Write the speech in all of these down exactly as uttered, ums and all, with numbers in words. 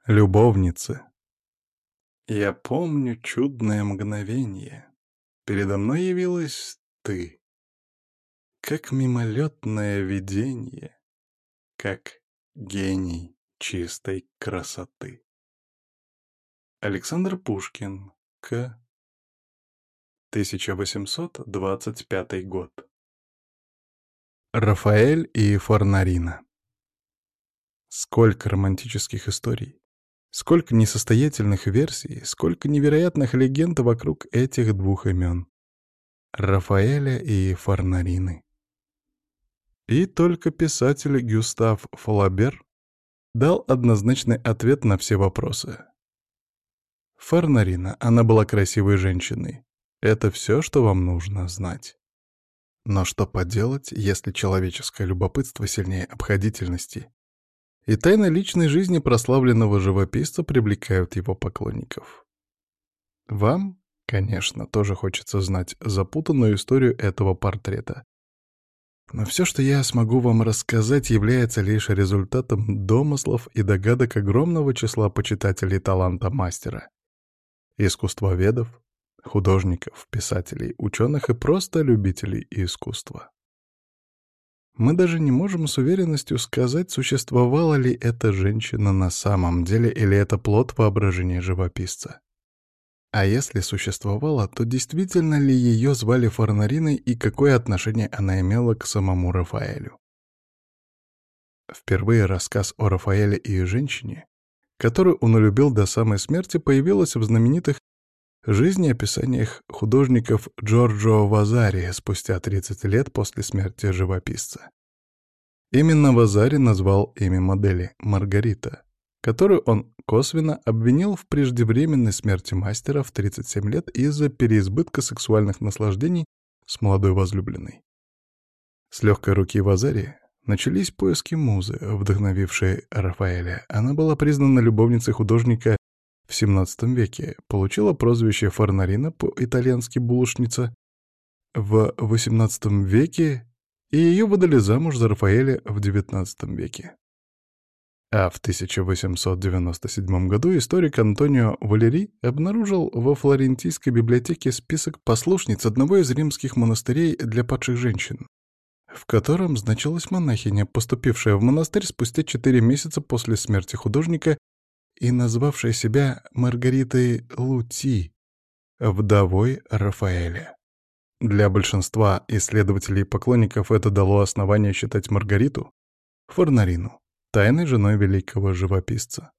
Любовницы. Я помню чудное мгновение. Передо мной явилась ты, как мимолетное видение, как гений чистой красоты. Александр Пушкин. К. тысяча восемьсот двадцать пятый год. Рафаэль и Форнарина. Сколько романтических историй. Сколько несостоятельных версий, сколько невероятных легенд вокруг этих двух имен — Рафаэля и Форнарины. И только писатель Гюстав Флабер дал однозначный ответ на все вопросы. Форнарина, она была красивой женщиной. Это все, что вам нужно знать. Но что поделать, если человеческое любопытство сильнее обходительности? И тайны личной жизни прославленного живописца привлекают его поклонников. Вам, конечно, тоже хочется знать запутанную историю этого портрета. Но все, что я смогу вам рассказать, является лишь результатом домыслов и догадок огромного числа почитателей таланта мастера, искусствоведов, художников, писателей, ученых и просто любителей искусства. Мы даже не можем с уверенностью сказать, существовала ли эта женщина на самом деле или это плод воображения живописца. А если существовала, то действительно ли ее звали Форнариной и какое отношение она имела к самому Рафаэлю? Впервые рассказ о Рафаэле и женщине, которую он любил до самой смерти, появилась в знаменитых жизнеописаниях художников Джорджо Вазари спустя тридцать лет после смерти живописца. Именно Вазари назвал имя модели Маргарита, которую он косвенно обвинил в преждевременной смерти мастера в тридцать семь лет из-за переизбытка сексуальных наслаждений с молодой возлюбленной. С легкой руки Вазари начались поиски музы, вдохновившей Рафаэля. Она была признана любовницей художника в семнадцатом веке, получила прозвище Форнарина, по-итальянски булочница, в восемнадцатом веке, и ее выдали замуж за Рафаэля в девятнадцатом веке. А в тысяча восемьсот девяносто седьмом году историк Антонио Валери обнаружил во флорентийской библиотеке список послушниц одного из римских монастырей для падших женщин, в котором значилась монахиня, поступившая в монастырь спустя четыре месяца после смерти художника и назвавшая себя Маргаритой Лути, вдовой Рафаэля. Для большинства исследователей и поклонников это дало основание считать Маргариту, Форнарину, тайной женой великого живописца.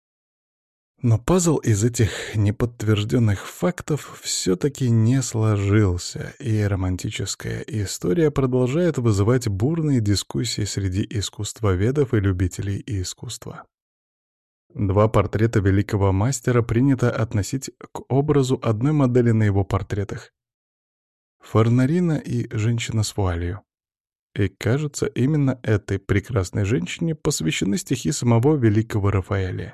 Но пазл из этих неподтвержденных фактов все-таки не сложился, и романтическая история продолжает вызывать бурные дискуссии среди искусствоведов и любителей искусства. Два портрета великого мастера принято относить к образу одной модели на его портретах — Форнарина и женщина с вуалью. И, кажется, именно этой прекрасной женщине посвящены стихи самого великого Рафаэля.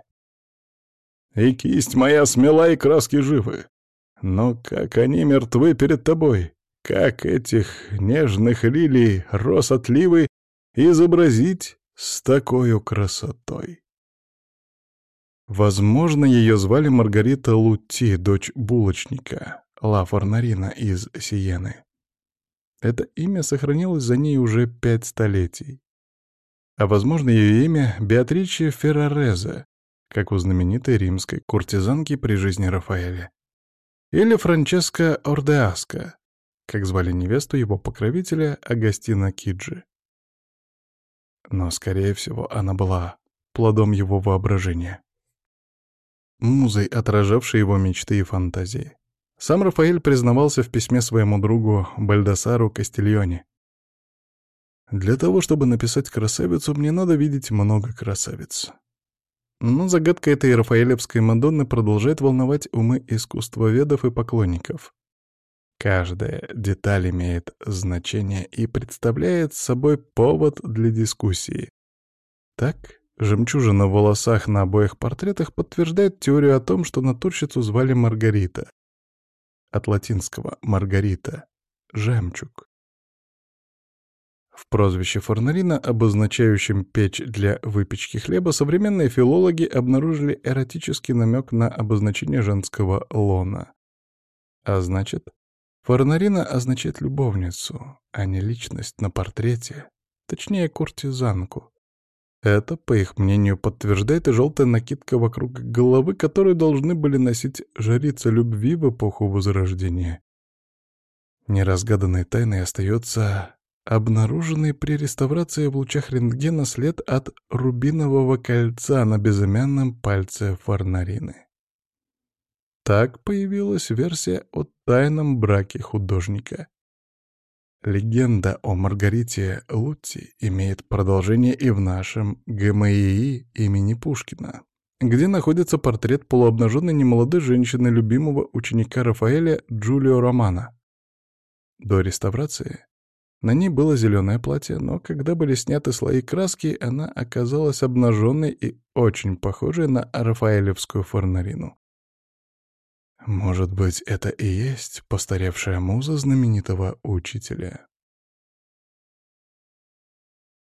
«И кисть моя смела, и краски живы, но как они мертвы перед тобой, как этих нежных лилий, роз отливы изобразить с такою красотой». Возможно, ее звали Маргарита Лути, дочь булочника, Ла Форнарина из Сиены. Это имя сохранилось за ней уже пять столетий. А возможно, ее имя — Беатриче Феррареза, как у знаменитой римской куртизанки при жизни Рафаэля. Или Франческа Ордеаска, как звали невесту его покровителя Агастино Киджи. Но, скорее всего, она была плодом его воображения, музой, отражавшей его мечты и фантазии. Сам Рафаэль признавался в письме своему другу Бальдасару Кастильоне: «Для того, чтобы написать красавицу, мне надо видеть много красавиц». Но загадка этой рафаэлевской Мадонны продолжает волновать умы искусствоведов и поклонников. Каждая деталь имеет значение и представляет собой повод для дискуссии. Так, жемчужина в волосах на обоих портретах подтверждает теорию о том, что натурщицу звали Маргарита. От латинского «маргарита» — «жемчуг». В прозвище Форнарина, обозначающем печь для выпечки хлеба, современные филологи обнаружили эротический намек на обозначение женского лона. А значит, Форнарина означает любовницу, а не личность на портрете, точнее, куртизанку. Это, по их мнению, подтверждает и желтая накидка вокруг головы, которую должны были носить жрицы любви в эпоху Возрождения. Неразгаданной тайной остается обнаруженный при реставрации в лучах рентгена след от рубинового кольца на безымянном пальце Форнарины. Так появилась версия о тайном браке художника. Легенда о Маргарите Лутти имеет продолжение и в нашем ГМИИ имени Пушкина, где находится портрет полуобнаженной немолодой женщины любимого ученика Рафаэля Джулио Романо. До реставрации на ней было зеленое платье, но когда были сняты слои краски, она оказалась обнаженной и очень похожей на рафаэлевскую Форнарину. Может быть, это и есть постаревшая муза знаменитого учителя?